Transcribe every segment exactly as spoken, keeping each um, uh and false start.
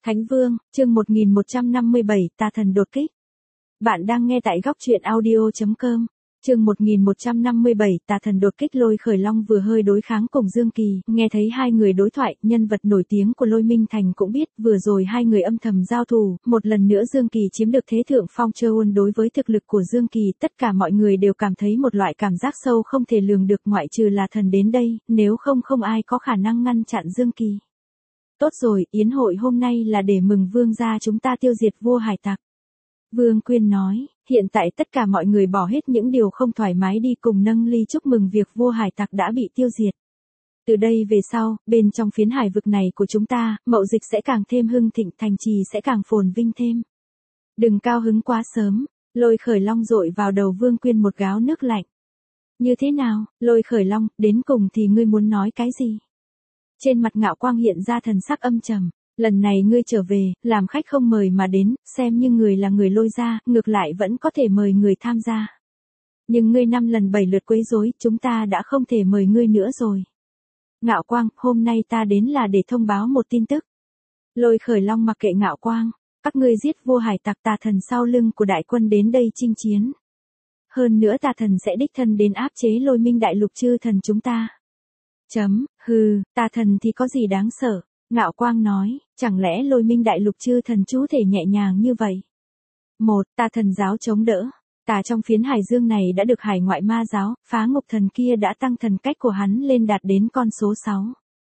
Thánh Vương, chương một nghìn một trăm năm mươi bảy, Tà thần đột kích. Bạn đang nghe tại góc truyện audio chấm com. Chương một nghìn một trăm năm mươi bảy, Tà thần đột kích. Lôi Khởi Long vừa hơi đối kháng cùng Dương Kỳ, nghe thấy hai người đối thoại, nhân vật nổi tiếng của Lôi Minh Thành cũng biết, vừa rồi hai người âm thầm giao thủ, một lần nữa Dương Kỳ chiếm được thế thượng phong. Chôn đối với thực lực của Dương Kỳ, tất cả mọi người đều cảm thấy một loại cảm giác sâu không thể lường được, ngoại trừ là thần đến đây, nếu không không ai có khả năng ngăn chặn Dương Kỳ. Tốt rồi, yến hội hôm nay là để mừng vương gia chúng ta tiêu diệt vua hải tặc. Vương Quyên nói, hiện tại tất cả mọi người bỏ hết những điều không thoải mái đi cùng nâng ly chúc mừng việc vua hải tặc đã bị tiêu diệt. Từ đây về sau, bên trong phiến hải vực này của chúng ta, mậu dịch sẽ càng thêm hưng thịnh, thành trì sẽ càng phồn vinh thêm. Đừng cao hứng quá sớm, Lôi Khởi Long dội vào đầu Vương Quyên một gáo nước lạnh. Như thế nào, Lôi Khởi Long, đến cùng thì ngươi muốn nói cái gì? Trên mặt Ngạo Quang hiện ra thần sắc âm trầm, lần này ngươi trở về, làm khách không mời mà đến, xem như người là người Lôi gia, ngược lại vẫn có thể mời người tham gia. Nhưng ngươi năm lần bảy lượt quấy rối, chúng ta đã không thể mời ngươi nữa rồi. Ngạo Quang, hôm nay ta đến là để thông báo một tin tức. Lôi Khởi Long mặc kệ Ngạo Quang, các ngươi giết vua hải tặc, Tà thần sau lưng của đại quân đến đây chinh chiến. Hơn nữa Tà thần sẽ đích thân đến áp chế Lôi Minh đại lục chư thần chúng ta. Chấm, hừ, Tà thần thì có gì đáng sợ? Ngạo Quang nói, chẳng lẽ Lôi Minh đại lục chư thần chú thể nhẹ nhàng như vậy? Một, Tà thần giáo chống đỡ. Tà trong phiến hải dương này đã được hải ngoại ma giáo, phá ngục thần kia đã tăng thần cách của hắn lên đạt đến con số sáu.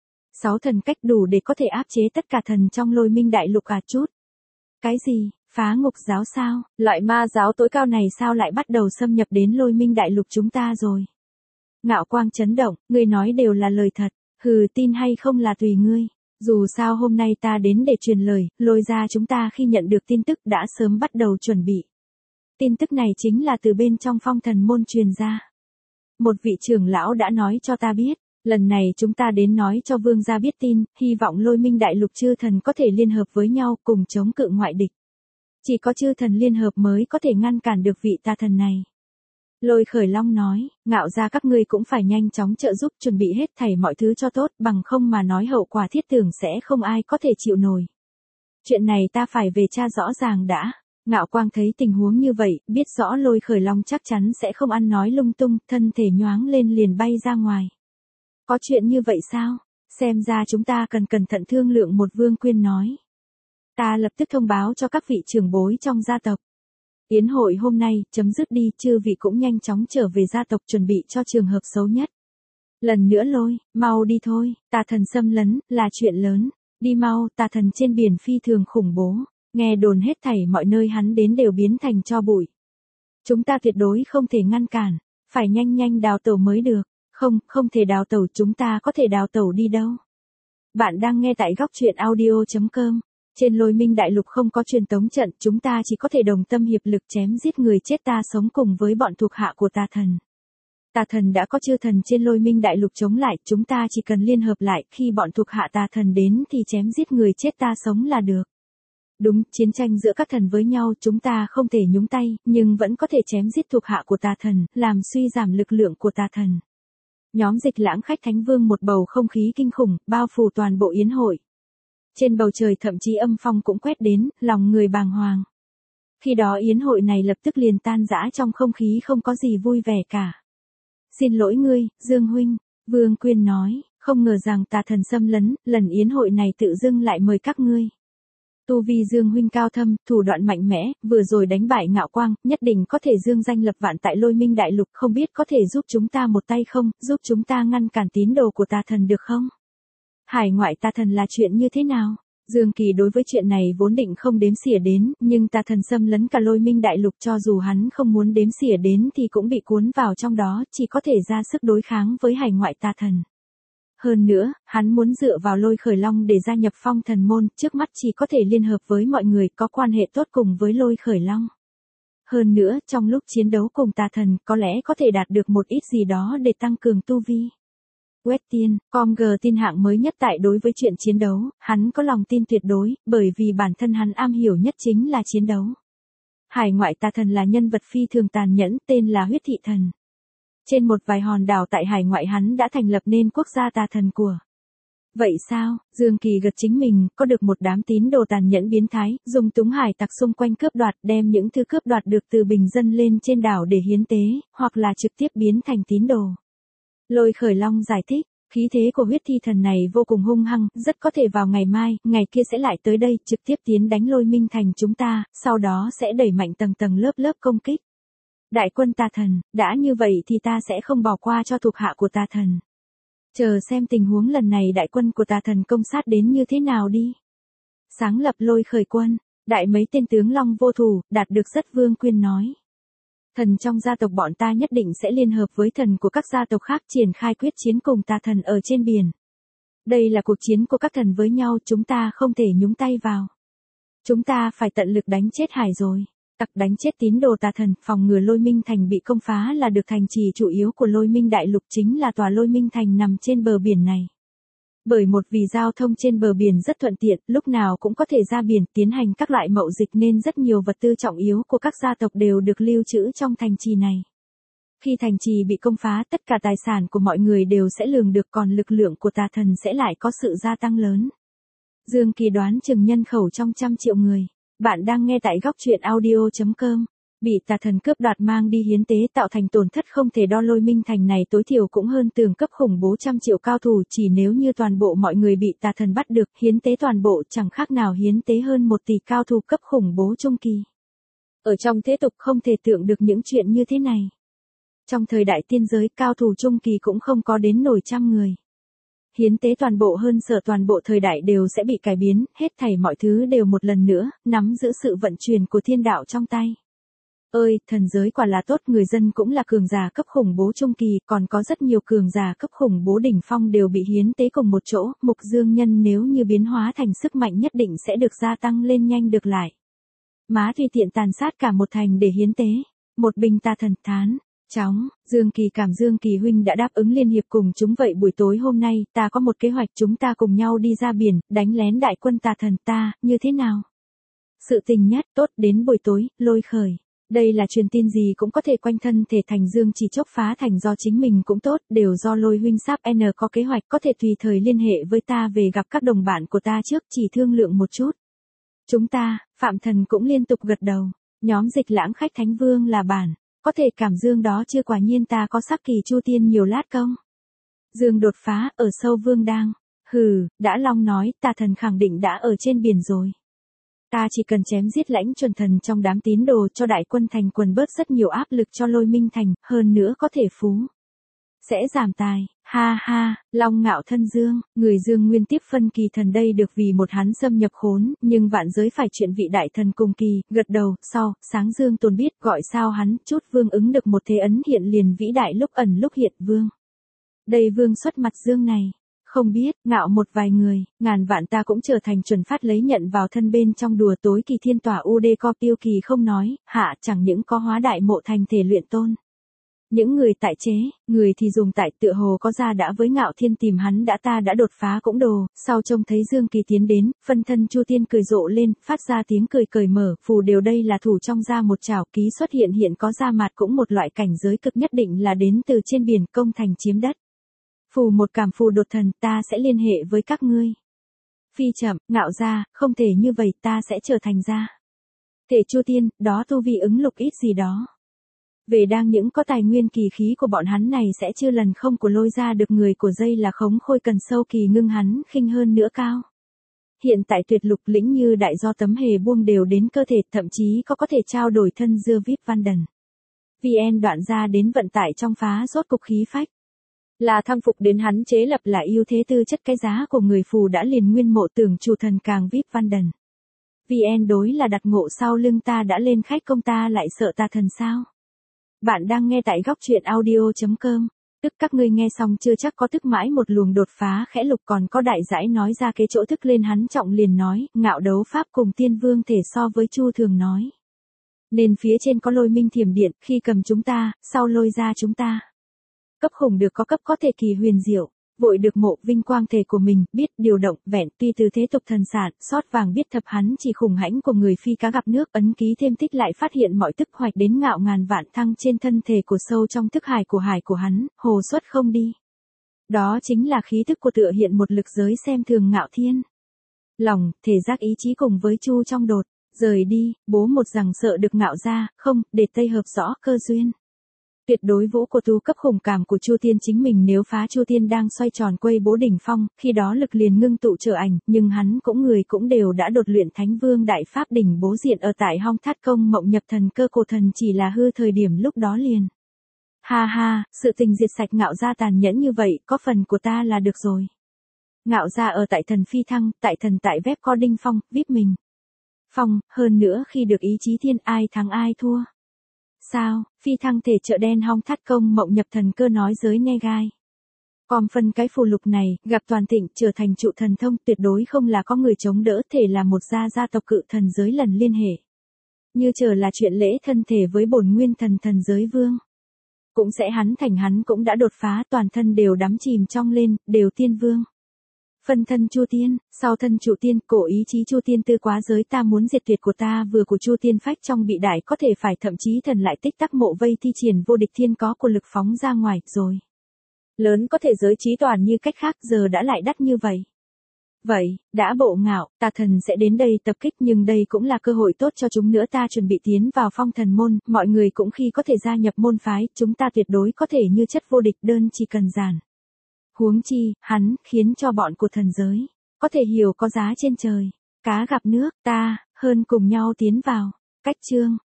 Sáu thần cách đủ để có thể áp chế tất cả thần trong Lôi Minh đại lục à chút. Cái gì, phá ngục giáo sao? Loại ma giáo tối cao này sao lại bắt đầu xâm nhập đến Lôi Minh đại lục chúng ta rồi? Ngạo Quang chấn động, ngươi nói đều là lời thật, hừ, tin hay không là tùy ngươi. Dù sao hôm nay ta đến để truyền lời, Lôi gia chúng ta khi nhận được tin tức đã sớm bắt đầu chuẩn bị. Tin tức này chính là từ bên trong phong thần môn truyền ra. Một vị trưởng lão đã nói cho ta biết, lần này chúng ta đến nói cho vương gia biết tin, hy vọng Lôi Minh đại lục chư thần có thể liên hợp với nhau cùng chống cự ngoại địch. Chỉ có chư thần liên hợp mới có thể ngăn cản được vị tà thần này. Lôi Khởi Long nói, Ngạo gia các ngươi cũng phải nhanh chóng trợ giúp, chuẩn bị hết thảy mọi thứ cho tốt, bằng không mà nói hậu quả thiết tưởng sẽ không ai có thể chịu nổi. Chuyện này ta phải về tra rõ ràng đã. Ngạo Quang thấy tình huống như vậy, biết rõ Lôi Khởi Long chắc chắn sẽ không ăn nói lung tung, thân thể nhoáng lên liền bay ra ngoài. Có chuyện như vậy sao? Xem ra chúng ta cần cẩn thận thương lượng, một Vương Quyên nói. Ta lập tức thông báo cho các vị trưởng bối trong gia tộc. Yến hội hôm nay, chấm dứt đi, chư vị cũng nhanh chóng trở về gia tộc chuẩn bị cho trường hợp xấu nhất. Lần nữa Lôi, mau đi thôi, Tà thần xâm lấn, là chuyện lớn. Đi mau, Tà thần trên biển phi thường khủng bố. Nghe đồn hết thảy mọi nơi hắn đến đều biến thành tro bụi. Chúng ta tuyệt đối không thể ngăn cản, phải nhanh nhanh đào tẩu mới được. Không, không thể đào tẩu, chúng ta có thể đào tẩu đi đâu. Bạn đang nghe tại góc truyện audio chấm com. Trên Lôi Minh đại lục không có truyền tống trận, chúng ta chỉ có thể đồng tâm hiệp lực chém giết người chết ta sống cùng với bọn thuộc hạ của Tà thần. Tà thần đã có chư thần trên Lôi Minh đại lục chống lại, chúng ta chỉ cần liên hợp lại, khi bọn thuộc hạ Tà thần đến thì chém giết người chết ta sống là được. Đúng, chiến tranh giữa các thần với nhau chúng ta không thể nhúng tay, nhưng vẫn có thể chém giết thuộc hạ của Tà thần, làm suy giảm lực lượng của Tà thần. Nhóm Dịch Lãng khách Thánh Vương, một bầu không khí kinh khủng, bao phủ toàn bộ yến hội. Trên bầu trời thậm chí âm phong cũng quét đến, lòng người bàng hoàng. Khi đó yến hội này lập tức liền tan rã trong không khí không có gì vui vẻ cả. Xin lỗi ngươi, Dương huynh, Vương Quyên nói, không ngờ rằng Tà thần xâm lấn, lần yến hội này tự dưng lại mời các ngươi. Tu vi Dương huynh cao thâm, thủ đoạn mạnh mẽ, vừa rồi đánh bại Ngạo Quang, nhất định có thể dương danh lập vạn tại Lôi Minh đại lục, không biết có thể giúp chúng ta một tay không, giúp chúng ta ngăn cản tín đồ của Tà thần được không? Hải ngoại Tà thần là chuyện như thế nào? Dương Kỳ đối với chuyện này vốn định không đếm xỉa đến, nhưng Tà thần xâm lấn cả Lôi Minh đại lục, cho dù hắn không muốn đếm xỉa đến thì cũng bị cuốn vào trong đó, chỉ có thể ra sức đối kháng với hải ngoại Tà thần. Hơn nữa, hắn muốn dựa vào Lôi Khởi Long để gia nhập phong thần môn, trước mắt chỉ có thể liên hợp với mọi người có quan hệ tốt cùng với Lôi Khởi Long. Hơn nữa, trong lúc chiến đấu cùng Tà thần, có lẽ có thể đạt được một ít gì đó để tăng cường tu vi. Quét tiên, com g tin hạng mới nhất tại đối với chuyện chiến đấu, hắn có lòng tin tuyệt đối, bởi vì bản thân hắn am hiểu nhất chính là chiến đấu. Hải ngoại Tà thần là nhân vật phi thường tàn nhẫn, tên là Huyết Thị Thần. Trên một vài hòn đảo tại hải ngoại hắn đã thành lập nên quốc gia Tà thần của. Vậy sao, Dương Kỳ gật chính mình, có được một đám tín đồ tàn nhẫn biến thái, dùng túng hải tặc xung quanh cướp đoạt, đem những thứ cướp đoạt được từ bình dân lên trên đảo để hiến tế, hoặc là trực tiếp biến thành tín đồ. Lôi Khởi Long giải thích, khí thế của huyết thi thần này vô cùng hung hăng, rất có thể vào ngày mai, ngày kia sẽ lại tới đây, trực tiếp tiến đánh Lôi Minh Thành chúng ta, sau đó sẽ đẩy mạnh tầng tầng lớp lớp công kích. Đại quân tà thần, đã như vậy thì ta sẽ không bỏ qua cho thuộc hạ của tà thần. Chờ xem tình huống lần này đại quân của tà thần công sát đến như thế nào đi. Sáng lập Lôi Khởi quân, đại mấy tên tướng long vô thủ, đạt được rất vương quyên nói. Thần trong gia tộc bọn ta nhất định sẽ liên hợp với thần của các gia tộc khác triển khai quyết chiến cùng tà thần ở trên biển. Đây là cuộc chiến của các thần với nhau, chúng ta không thể nhúng tay vào. Chúng ta phải tận lực đánh chết Hải rồi. Tặc đánh chết tín đồ tà thần, phòng ngừa Lôi Minh Thành bị công phá là được. Thành trì chủ yếu của Lôi Minh Đại Lục chính là tòa Lôi Minh Thành nằm trên bờ biển này. Bởi một vì giao thông trên bờ biển rất thuận tiện, lúc nào cũng có thể ra biển tiến hành các loại mậu dịch nên rất nhiều vật tư trọng yếu của các gia tộc đều được lưu trữ trong thành trì này. Khi thành trì bị công phá, tất cả tài sản của mọi người đều sẽ lường được, còn lực lượng của tà thần sẽ lại có sự gia tăng lớn. Dương Kỳ đoán chừng nhân khẩu trong trăm triệu người. Bạn đang nghe tại góc truyện audio chấm com. Bị tà thần cướp đoạt mang đi hiến tế tạo thành tổn thất không thể đo. Lôi Minh Thành này tối thiểu cũng hơn tường cấp khủng bố trăm triệu cao thủ, chỉ nếu như toàn bộ mọi người bị tà thần bắt được, hiến tế toàn bộ chẳng khác nào hiến tế hơn một tỷ cao thủ cấp khủng bố trung kỳ. Ở trong thế tục không thể tưởng được những chuyện như thế này. Trong thời đại tiên giới, cao thủ trung kỳ cũng không có đến nổi trăm người. Hiến tế toàn bộ hơn sở toàn bộ thời đại đều sẽ bị cải biến, hết thảy mọi thứ đều một lần nữa, nắm giữ sự vận chuyển của thiên đạo trong tay. Ơi, thần giới quả là tốt, người dân cũng là cường giả cấp khủng bố trung kỳ, còn có rất nhiều cường giả cấp khủng bố đỉnh phong đều bị hiến tế cùng một chỗ, mục dương nhân nếu như biến hóa thành sức mạnh nhất định sẽ được gia tăng lên nhanh được lại. Má tùy tiện tàn sát cả một thành để hiến tế, một bình tà thần thán. Chóng, Dương Kỳ cảm Dương Kỳ huynh đã đáp ứng liên hiệp cùng chúng, vậy buổi tối hôm nay ta có một kế hoạch, chúng ta cùng nhau đi ra biển, đánh lén đại quân tà thần ta, như thế nào? Sự tình nhất tốt, đến buổi tối, Lôi Khởi. Đây là truyền tin gì cũng có thể quanh thân thể thành Dương chỉ chốc phá thành do chính mình cũng tốt, đều do Lôi huynh sắp N có kế hoạch, có thể tùy thời liên hệ với ta về gặp các đồng bạn của ta trước, chỉ thương lượng một chút. Chúng ta, Phạm Thần cũng liên tục gật đầu, nhóm Dịch Lãng khách Thánh Vương là bản. Có thể cảm Dương đó chưa, quả nhiên ta có sắp kỳ Chu Tiên nhiều lát công. Dương đột phá, ở sâu Vương đang. Hừ, đã Long nói, tà thần khẳng định đã ở trên biển rồi. Ta chỉ cần chém giết lãnh chuẩn thần trong đám tín đồ cho đại quân thành quần bớt rất nhiều áp lực cho Lôi Minh Thành, hơn nữa có thể phú. Sẽ giảm tài, ha ha, Long ngạo thân Dương, người Dương nguyên tiếp phân kỳ thần đây được vì một hắn xâm nhập khốn, nhưng vạn giới phải chuyện vị đại thần cùng kỳ, gật đầu, sau, sáng Dương tồn biết gọi sao hắn, chút Vương ứng được một thế ấn hiện liền vĩ đại lúc ẩn lúc hiện Vương. Đây Vương xuất mặt Dương này, không biết, ngạo một vài người, ngàn vạn ta cũng trở thành chuẩn phát lấy nhận vào thân bên trong đùa tối kỳ thiên tỏa u đê co tiêu kỳ không nói, hạ chẳng những có hóa đại mộ thành thể luyện tôn. Những người tại chế, người thì dùng tại tựa hồ có ra đã với ngạo thiên tìm hắn đã ta đã đột phá cũng đồ, sau trông thấy Dương Kỳ tiến đến, phân thân Chu Tiên cười rộ lên, phát ra tiếng cười cởi mở, phù đều đây là thủ trong ra một trảo ký xuất hiện hiện có ra mặt cũng một loại cảnh giới cực nhất định là đến từ trên biển công thành chiếm đất. Phù một cảm phù đột thần ta sẽ liên hệ với các ngươi. Phi chậm, ngạo ra, không thể như vậy ta sẽ trở thành ra. Thể Chu Tiên, đó tu vi ứng lục ít gì đó. Về đang những có tài nguyên kỳ khí của bọn hắn này sẽ chưa lần không của lôi ra được người của dây là khống khôi cần sâu kỳ ngưng hắn khinh hơn nữa cao. Hiện tại tuyệt lục lĩnh như đại do tấm hề buông đều đến cơ thể thậm chí có có thể trao đổi thân dưa vip văn đần. vê en đoạn ra đến vận tải trong phá rốt cục khí phách. Là thăng phục đến hắn chế lập là ưu thế tư chất cái giá của người phù đã liền nguyên mộ tưởng chủ thần càng vip văn đần. vê en đối là đặt ngộ sau lưng ta đã lên khách công ta lại sợ ta thần sao. Bạn đang nghe tại góc truyện audio chấm com. Tức các ngươi nghe xong chưa chắc có tức mãi một luồng đột phá khẽ lục còn có đại giải nói ra cái chỗ thức lên hắn trọng liền nói, ngạo đấu pháp cùng tiên vương thể so với Chu thường nói. Nên phía trên có Lôi Minh Thiểm Điện, khi cầm chúng ta, sau lôi ra chúng ta. Cấp khủng được có cấp có thể kỳ huyền diệu, vội được mộ vinh quang thể của mình, biết điều động, vẹn tuy từ thế tục thần sản, sót vàng biết thập hắn chỉ khủng hãnh của người phi cá gặp nước ấn ký thêm tích lại phát hiện mọi tức hoạch đến ngạo ngàn vạn thăng trên thân thể của sâu trong thức hải của hải của hắn, hồ xuất không đi. Đó chính là khí thức của tựa hiện một lực giới xem thường Ngạo Thiên. Lòng, thể giác ý chí cùng với Chu Trong Đột, rời đi, bố một rằng sợ được Ngạo gia, không, để Tây hợp rõ cơ duyên. Tuyệt đối vũ của tu cấp khủng cảm của Chu Tiên chính mình nếu phá Chu Tiên đang xoay tròn quay bố đỉnh phong, khi đó lực liền ngưng tụ trở ảnh, nhưng hắn cũng người cũng đều đã đột luyện Thánh Vương Đại Pháp đỉnh bố diện ở tại Hong Thát Công mộng nhập thần cơ cổ thần chỉ là hư thời điểm lúc đó liền. Ha ha, sự tình diệt sạch Ngạo gia tàn nhẫn như vậy, có phần của ta là được rồi. Ngạo gia ở tại thần phi thăng, tại thần tại vép co đinh phong, vip mình. Phong, hơn nữa khi được ý chí thiên ai thắng ai thua. Sao, phi thăng thể chợ đen Hong Thát Công mộng nhập thần cơ nói giới nghe gai. Còn phần cái phù lục này, gặp toàn thịnh trở thành trụ thần thông tuyệt đối không là có người chống đỡ thể là một gia gia tộc cự thần giới lần liên hệ. Như chờ là chuyện lễ thân thể với bổn nguyên thần thần giới vương. Cũng sẽ hắn thành hắn cũng đã đột phá toàn thân đều đắm chìm trong lên, đều tiên vương. Phân thân Chu Tiên, sau thân Trụ Tiên, cổ ý chí Chu Tiên tư quá giới ta muốn diệt tuyệt của ta vừa của Chu Tiên phách trong bị đại có thể phải thậm chí thần lại tích tắc mộ vây thi triển vô địch thiên có của lực phóng ra ngoài, rồi. Lớn có thể giới trí toàn như cách khác giờ đã lại đắt như vậy. Vậy, đã bộ Ngạo, tà thần sẽ đến đây tập kích nhưng đây cũng là cơ hội tốt cho chúng nữa ta chuẩn bị tiến vào phong thần môn, mọi người cũng khi có thể gia nhập môn phái, chúng ta tuyệt đối có thể như chất vô địch đơn chỉ cần giản. Huống chi, hắn, khiến cho bọn của thần giới, có thể hiểu có giá trên trời, cá gặp nước, ta, hơn cùng nhau tiến vào, cách chương.